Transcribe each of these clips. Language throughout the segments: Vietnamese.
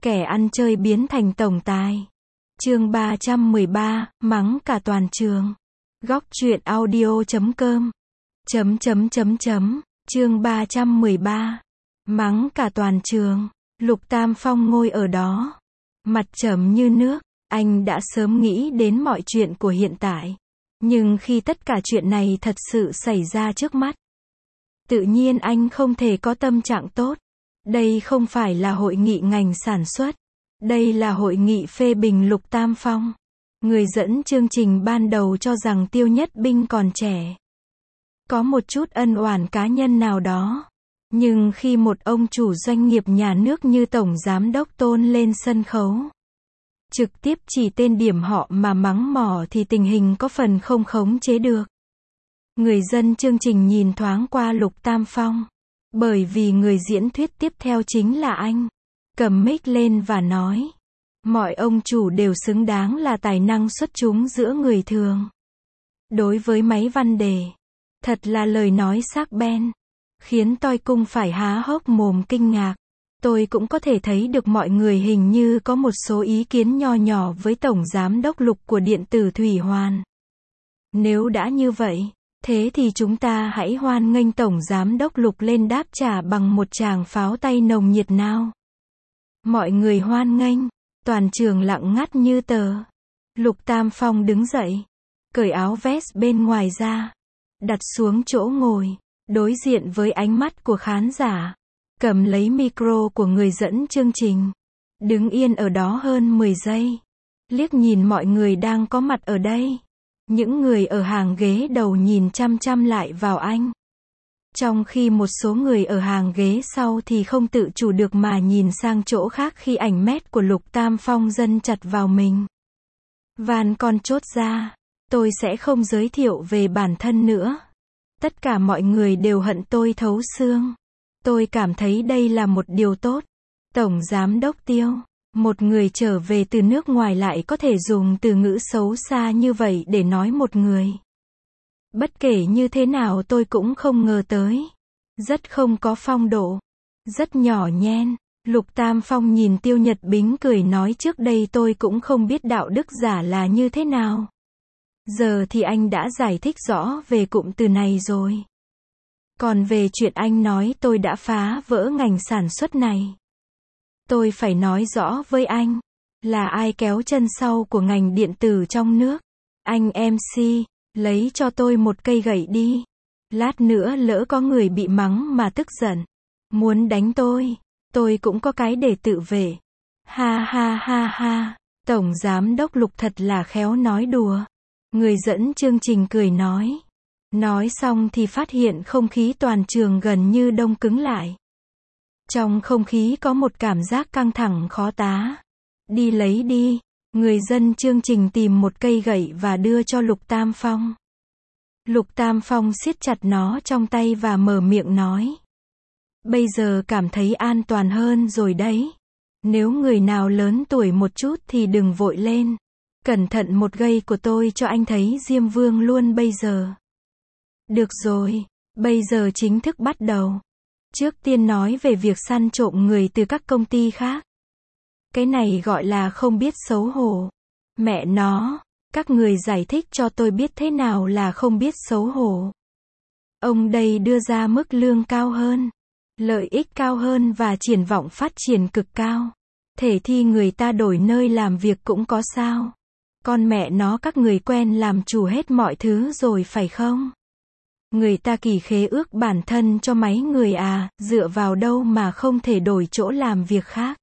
Kẻ ăn chơi biến thành tổng tài. Chương 313, mắng cả toàn trường. Góc truyện audio.com. Chương 313. Mắng cả toàn trường. Lục Tam Phong ngồi ở đó, mặt trầm như nước. Anh đã sớm nghĩ đến mọi chuyện của hiện tại. Nhưng khi tất cả chuyện này thật sự xảy ra trước mắt, tự nhiên anh không thể có tâm trạng tốt. Đây không phải là hội nghị ngành sản xuất. Đây là hội nghị phê bình Lục Tam Phong. Người dẫn chương trình ban đầu cho rằng Tiêu Nhất Binh còn trẻ, có một chút ân oán cá nhân nào đó. Nhưng khi một ông chủ doanh nghiệp nhà nước như Tổng Giám đốc Tôn lên sân khấu, trực tiếp chỉ tên điểm họ mà mắng mỏ thì tình hình có phần không khống chế được. Người dân chương trình nhìn thoáng qua Lục Tam Phong, bởi vì người diễn thuyết tiếp theo chính là anh. Cầm mic lên và nói, mọi ông chủ đều xứng đáng là tài năng xuất chúng giữa người thường. Đối với mấy văn đề, thật là lời nói sắc bén, khiến tôi cung phải há hốc mồm kinh ngạc. Tôi cũng có thể thấy được mọi người hình như có một số ý kiến nho nhỏ với Tổng Giám đốc Lục của Điện tử Thủy Hoàn. Nếu đã như vậy, thế thì chúng ta hãy hoan nghênh Tổng Giám đốc Lục lên đáp trả bằng một tràng pháo tay nồng nhiệt nào. Mọi người hoan nghênh, toàn trường lặng ngắt như tờ. Lục Tam Phong đứng dậy, cởi áo vest bên ngoài ra, đặt xuống chỗ ngồi, đối diện với ánh mắt của khán giả, cầm lấy micro của người dẫn chương trình, đứng yên ở đó hơn 10 giây, liếc nhìn mọi người đang có mặt ở đây. Những người ở hàng ghế đầu nhìn chăm chăm lại vào anh, trong khi một số người ở hàng ghế sau thì không tự chủ được mà nhìn sang chỗ khác khi ảnh mét của Lục Tam Phong dần chặt vào mình. Van con chốt ra, tôi sẽ không giới thiệu về bản thân nữa. Tất cả mọi người đều hận tôi thấu xương. Tôi cảm thấy đây là một điều tốt. Tổng Giám đốc Tiêu, một người trở về từ nước ngoài lại có thể dùng từ ngữ xấu xa như vậy để nói một người. Bất kể như thế nào tôi cũng không ngờ tới. Rất không có phong độ, rất nhỏ nhen. Lục Tam Phong nhìn Tiêu Nhật Bính cười nói, trước đây tôi cũng không biết đạo đức giả là như thế nào. Giờ thì anh đã giải thích rõ về cụm từ này rồi. Còn về chuyện anh nói tôi đã phá vỡ ngành sản xuất này, tôi phải nói rõ với anh, là ai kéo chân sau của ngành điện tử trong nước. Anh MC, lấy cho tôi một cây gậy đi. Lát nữa lỡ có người bị mắng mà tức giận, muốn đánh tôi cũng có cái để tự vệ. Ha ha ha ha, Tổng Giám đốc Lục thật là khéo nói đùa. Người dẫn chương trình cười nói. Nói xong thì phát hiện không khí toàn trường gần như đông cứng lại. Trong không khí có một cảm giác căng thẳng khó tả. Đi lấy đi. Người dân chương trình tìm một cây gậy và đưa cho Lục Tam Phong. Lục Tam Phong siết chặt nó trong tay và mở miệng nói. Bây giờ cảm thấy an toàn hơn rồi đấy. Nếu người nào lớn tuổi một chút thì đừng vội lên. Cẩn thận một gây của tôi cho anh thấy Diêm Vương luôn bây giờ. Được rồi, bây giờ chính thức bắt đầu. Trước tiên nói về việc săn trộm người từ các công ty khác. Cái này gọi là không biết xấu hổ. Mẹ nó, các người giải thích cho tôi biết thế nào là không biết xấu hổ. Ông đây đưa ra mức lương cao hơn, lợi ích cao hơn và triển vọng phát triển cực cao. Thể thi người ta đổi nơi làm việc cũng có sao. Con mẹ nó các người quen làm chủ hết mọi thứ rồi phải không? Người ta ký khế ước bản thân cho mấy người à, dựa vào đâu mà không thể đổi chỗ làm việc khác?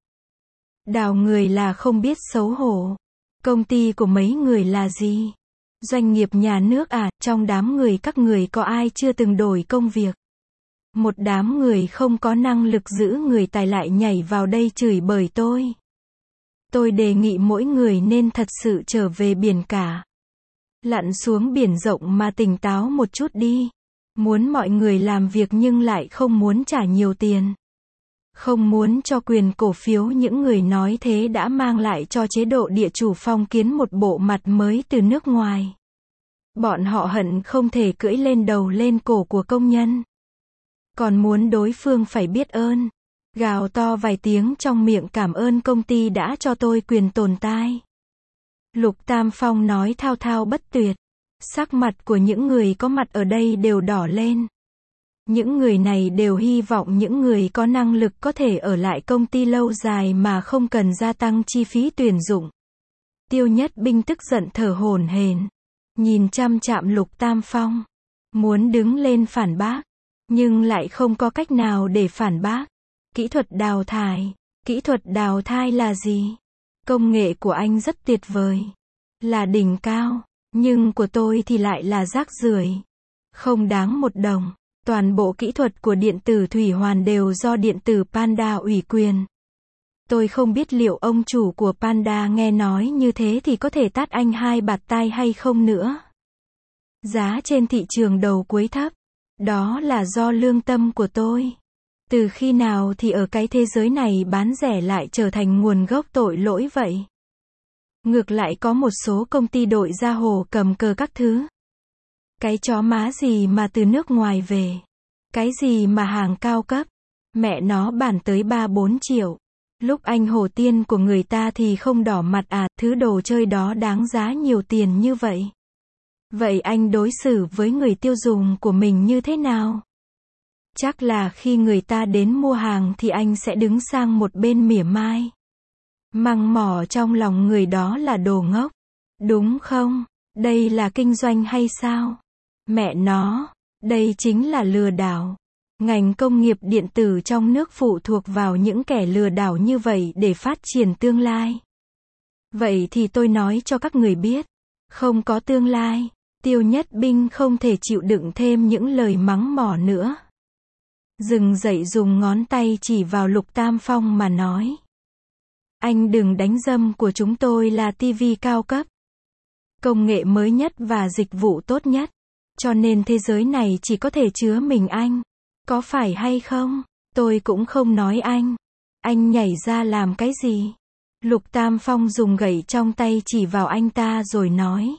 Đào người là không biết xấu hổ. Công ty của mấy người là gì? Doanh nghiệp nhà nước à, trong đám người các người có ai chưa từng đổi công việc? Một đám người không có năng lực giữ người tài lại nhảy vào đây chửi bới tôi. Tôi đề nghị mỗi người nên thật sự trở về biển cả. Lặn xuống biển rộng mà tỉnh táo một chút đi. Muốn mọi người làm việc nhưng lại không muốn trả nhiều tiền. Không muốn cho quyền cổ phiếu, những người nói thế đã mang lại cho chế độ địa chủ phong kiến một bộ mặt mới từ nước ngoài. Bọn họ hận không thể cưỡi lên đầu lên cổ của công nhân. Còn muốn đối phương phải biết ơn. Gào to vài tiếng trong miệng cảm ơn công ty đã cho tôi quyền tồn tại. Lục Tam Phong nói thao thao bất tuyệt. Sắc mặt của những người có mặt ở đây đều đỏ lên. Những người này đều hy vọng những người có năng lực có thể ở lại công ty lâu dài mà không cần gia tăng chi phí tuyển dụng. Tiêu Nhất Binh tức giận thở hổn hển, nhìn chăm chạm Lục Tam Phong, muốn đứng lên phản bác, nhưng lại không có cách nào để phản bác. Kỹ thuật đào thải. Kỹ thuật đào thai là gì? Công nghệ của anh rất tuyệt vời, là đỉnh cao, nhưng của tôi thì lại là rác rưởi, không đáng một đồng. Toàn bộ kỹ thuật của điện tử Thủy Hoàn đều do điện tử Panda ủy quyền. Tôi không biết liệu ông chủ của Panda nghe nói như thế thì có thể tát anh 2 bạt tai hay không nữa. Giá trên thị trường đầu cuối thấp. Đó là do lương tâm của tôi. Từ khi nào thì ở cái thế giới này bán rẻ lại trở thành nguồn gốc tội lỗi vậy? Ngược lại có một số công ty đội ra hồ cầm cờ các thứ. Cái chó má gì mà từ nước ngoài về? Cái gì mà hàng cao cấp? Mẹ nó bản tới 3-4 triệu. Lúc anh Hồ Tiên của người ta thì không đỏ mặt à, thứ đồ chơi đó đáng giá nhiều tiền như vậy. Vậy anh đối xử với người tiêu dùng của mình như thế nào? Chắc là khi người ta đến mua hàng thì anh sẽ đứng sang một bên mỉa mai. Măng mỏ trong lòng người đó là đồ ngốc. Đúng không? Đây là kinh doanh hay sao? Mẹ nó, đây chính là lừa đảo. Ngành công nghiệp điện tử trong nước phụ thuộc vào những kẻ lừa đảo như vậy để phát triển tương lai. Vậy thì tôi nói cho các người biết, không có tương lai. Tiêu Nhất Binh không thể chịu đựng thêm những lời mắng mỏ nữa. Dừng dậy dùng ngón tay chỉ vào Lục Tam Phong mà nói. Anh đừng đánh dâm của chúng tôi là TV cao cấp. Công nghệ mới nhất và dịch vụ tốt nhất. Cho nên thế giới này chỉ có thể chứa mình anh. Có phải hay không? Tôi cũng không nói anh. Anh nhảy ra làm cái gì? Lục Tam Phong dùng gậy trong tay chỉ vào anh ta rồi nói.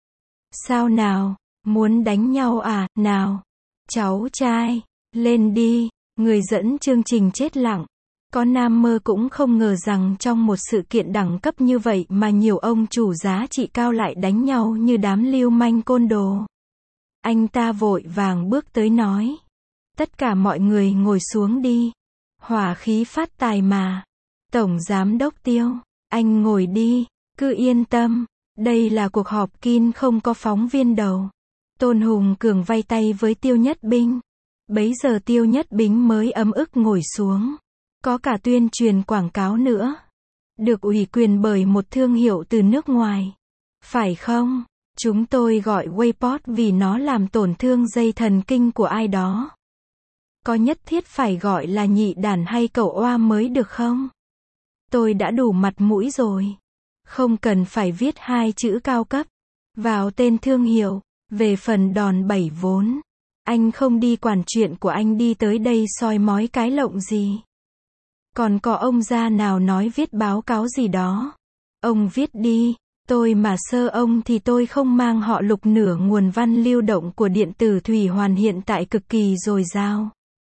Sao nào? Muốn đánh nhau à? Nào? Cháu trai, lên đi. Người dẫn chương trình chết lặng. Có nam mơ cũng không ngờ rằng trong một sự kiện đẳng cấp như vậy mà nhiều ông chủ giá trị cao lại đánh nhau như đám lưu manh côn đồ. Anh ta vội vàng bước tới nói. Tất cả mọi người ngồi xuống đi. Hỏa khí phát tài mà. Tổng Giám đốc Tiêu, anh ngồi đi, cứ yên tâm. Đây là cuộc họp kín không có phóng viên đầu. Tôn Hùng Cường vay tay với Tiêu Nhất Binh. Bấy giờ Tiêu Nhất Binh mới ấm ức ngồi xuống. Có cả tuyên truyền quảng cáo nữa. Được ủy quyền bởi một thương hiệu từ nước ngoài. Phải không? Chúng tôi gọi Waypod vì nó làm tổn thương dây thần kinh của ai đó. Có nhất thiết phải gọi là nhị đản hay cậu oa mới được không? Tôi đã đủ mặt mũi rồi. Không cần phải viết 2 chữ cao cấp vào tên thương hiệu. Về phần đòn bẩy vốn, anh không đi quản chuyện của anh đi tới đây soi mói cái lộng gì. Còn có ông già nào nói viết báo cáo gì đó? Ông viết đi. Tôi mà sơ ông thì tôi không mang họ Lục nửa nguồn văn lưu động của điện tử Thủy Hoàn hiện tại cực kỳ dồi dào.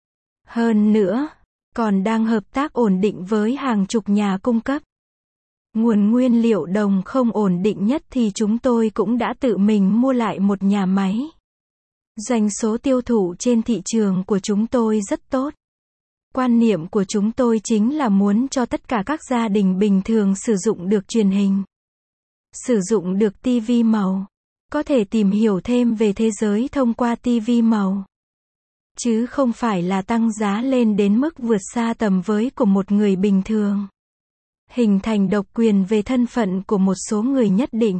Hơn nữa, còn đang hợp tác ổn định với hàng chục nhà cung cấp. Nguồn nguyên liệu đồng không ổn định nhất thì chúng tôi cũng đã tự mình mua lại một nhà máy. Doanh số tiêu thụ trên thị trường của chúng tôi rất tốt. Quan niệm của chúng tôi chính là muốn cho tất cả các gia đình bình thường sử dụng được truyền hình. Sử dụng được TV màu. Có thể tìm hiểu thêm về thế giới thông qua TV màu. Chứ không phải là tăng giá lên đến mức vượt xa tầm với của một người bình thường. Hình thành độc quyền về thân phận của một số người nhất định.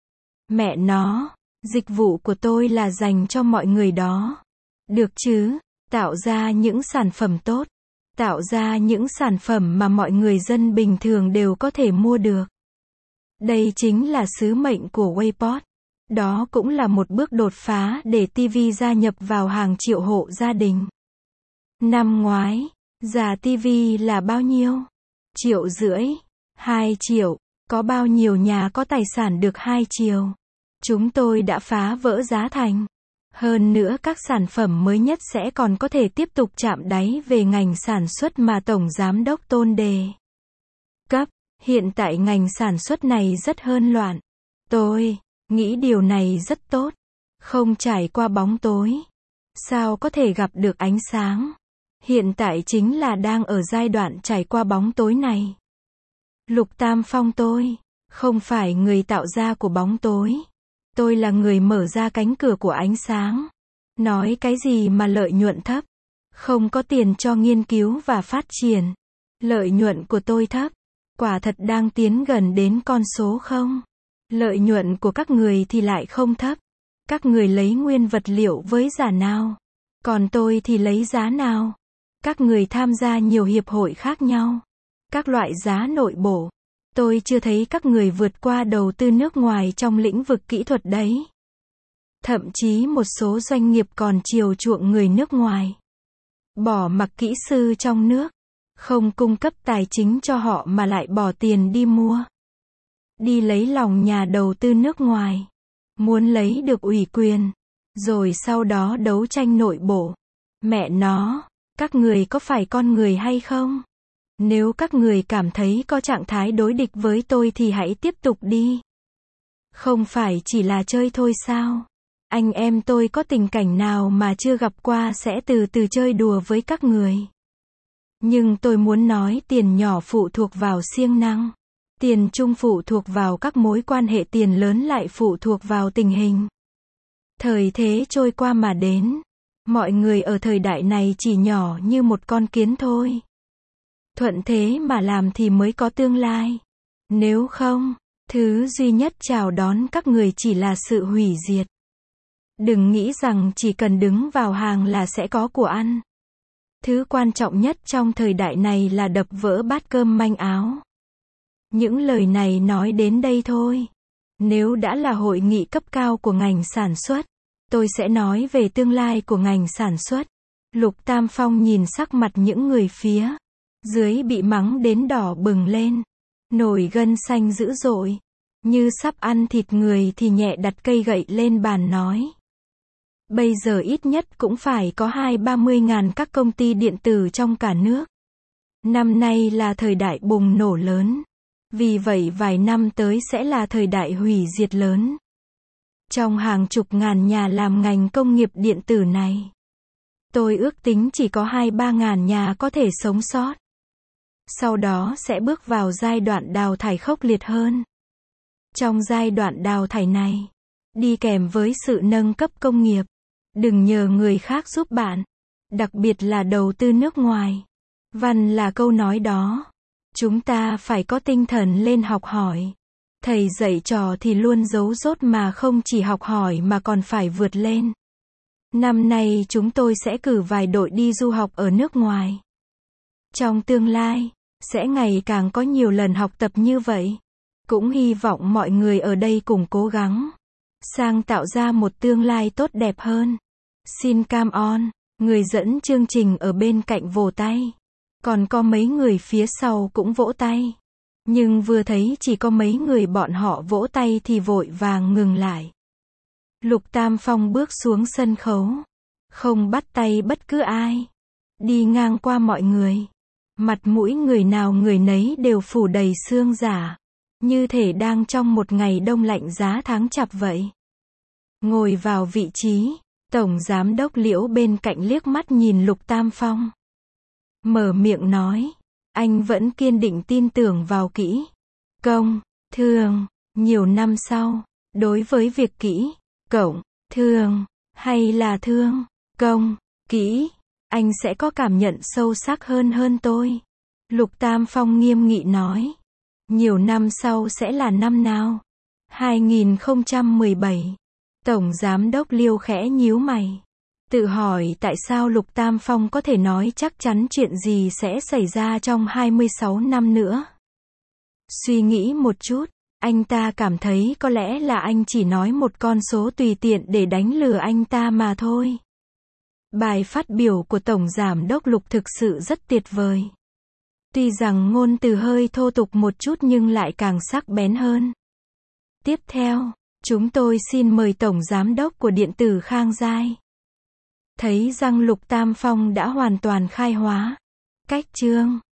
Mẹ nó, dịch vụ của tôi là dành cho mọi người đó. Được chứ, tạo ra những sản phẩm tốt. Tạo ra những sản phẩm mà mọi người dân bình thường đều có thể mua được. Đây chính là sứ mệnh của Waypod. Đó cũng là một bước đột phá để TV gia nhập vào hàng triệu hộ gia đình. Năm ngoái, giá TV là bao nhiêu? 1,5 triệu, 2 triệu, có bao nhiêu nhà có tài sản được 2 triệu? Chúng tôi đã phá vỡ giá thành Hơn nữa các sản phẩm mới nhất sẽ còn có thể tiếp tục chạm đáy về ngành sản xuất mà Tổng Giám đốc Tôn đề cấp. Hiện tại ngành sản xuất này rất hỗn loạn. Tôi nghĩ điều này rất tốt. Không trải qua bóng tối, sao có thể gặp được ánh sáng? Hiện tại chính là đang ở giai đoạn trải qua bóng tối này. Lục Tam Phong, tôi không phải người tạo ra của bóng tối. Tôi là người mở ra cánh cửa của ánh sáng. Nói cái gì mà lợi nhuận thấp? Không có tiền cho nghiên cứu và phát triển. Lợi nhuận của tôi thấp. Quả thật đang tiến gần đến con số không. Lợi nhuận của các người thì lại không thấp. Các người lấy nguyên vật liệu với giá nào? Còn tôi thì lấy giá nào? Các người tham gia nhiều hiệp hội khác nhau. Các loại giá nội bộ. Tôi chưa thấy các người vượt qua đầu tư nước ngoài trong lĩnh vực kỹ thuật đấy. Thậm chí một số doanh nghiệp còn chiều chuộng người nước ngoài. Bỏ mặc kỹ sư trong nước. Không cung cấp tài chính cho họ mà lại bỏ tiền đi mua. Đi lấy lòng nhà đầu tư nước ngoài. Muốn lấy được ủy quyền. Rồi sau đó đấu tranh nội bộ. Mẹ nó, các người có phải con người hay không? Nếu các người cảm thấy có trạng thái đối địch với tôi thì hãy tiếp tục đi. Không phải chỉ là chơi thôi sao? Anh em tôi có tình cảnh nào mà chưa gặp qua sẽ từ từ chơi đùa với các người. Nhưng tôi muốn nói tiền nhỏ phụ thuộc vào siêng năng. Tiền trung phụ thuộc vào các mối quan hệ, tiền lớn lại phụ thuộc vào tình hình. Thời thế trôi qua mà đến. Mọi người ở thời đại này chỉ nhỏ như một con kiến thôi. Thuận thế mà làm thì mới có tương lai. Nếu không, thứ duy nhất chào đón các người chỉ là sự hủy diệt. Đừng nghĩ rằng chỉ cần đứng vào hàng là sẽ có của ăn. Thứ quan trọng nhất trong thời đại này là đập vỡ bát cơm manh áo. Những lời này nói đến đây thôi. Nếu đã là hội nghị cấp cao của ngành sản xuất, tôi sẽ nói về tương lai của ngành sản xuất. Lục Tam Phong nhìn sắc mặt những người phía dưới bị mắng đến đỏ bừng lên. Nổi gân xanh dữ dội. Như sắp ăn thịt người thì nhẹ đặt cây gậy lên bàn nói. Bây giờ ít nhất cũng phải có 20-30 ngàn các công ty điện tử trong cả nước. Năm nay là thời đại bùng nổ lớn. Vì vậy vài năm tới sẽ là thời đại hủy diệt lớn. Trong hàng chục ngàn nhà làm ngành công nghiệp điện tử này, tôi ước tính chỉ có 2-3 ngàn nhà có thể sống sót. Sau đó sẽ bước vào giai đoạn đào thải khốc liệt hơn. Trong giai đoạn đào thải này, đi kèm với sự nâng cấp công nghiệp, đừng nhờ người khác giúp bạn, đặc biệt là đầu tư nước ngoài. Văn là câu nói đó. Chúng ta phải có tinh thần lên học hỏi. Thầy dạy trò thì luôn giấu dốt mà không chỉ học hỏi mà còn phải vượt lên. Năm nay chúng tôi sẽ cử vài đội đi du học ở nước ngoài. Trong tương lai, sẽ ngày càng có nhiều lần học tập như vậy. Cũng hy vọng mọi người ở đây cùng cố gắng sang tạo ra một tương lai tốt đẹp hơn. Xin cam on, người dẫn chương trình ở bên cạnh vỗ tay. Còn có mấy người phía sau cũng vỗ tay. Nhưng vừa thấy chỉ có mấy người bọn họ vỗ tay thì vội vàng ngừng lại. Lục Tam Phong bước xuống sân khấu. Không bắt tay bất cứ ai. Đi ngang qua mọi người. Mặt mũi người nào người nấy đều phủ đầy sương giả. Như thể đang trong một ngày đông lạnh giá tháng chạp vậy. Ngồi vào vị trí, Tổng Giám đốc Liễu bên cạnh liếc mắt nhìn Lục Tam Phong. Mở miệng nói, anh vẫn kiên định tin tưởng vào kỹ, công, thương. Nhiều năm sau, đối với việc kỹ, cộng, thương, hay là thương, công, kỹ, anh sẽ có cảm nhận sâu sắc hơn tôi. Lục Tam Phong nghiêm nghị nói. Nhiều năm sau sẽ là năm nào? 2017. Tổng Giám đốc Liêu khẽ nhíu mày. Tự hỏi tại sao Lục Tam Phong có thể nói chắc chắn chuyện gì sẽ xảy ra trong 26 năm nữa. Suy nghĩ một chút, anh ta cảm thấy có lẽ là anh chỉ nói một con số tùy tiện để đánh lừa anh ta mà thôi. Bài phát biểu của Tổng Giám đốc Lục thực sự rất tuyệt vời. Tuy rằng ngôn từ hơi thô tục một chút nhưng lại càng sắc bén hơn. Tiếp theo, Chúng tôi xin mời Tổng Giám đốc của điện tử Khang Giai. Thấy rằng Lục Tam Phong đã hoàn toàn khai hóa. Cách chương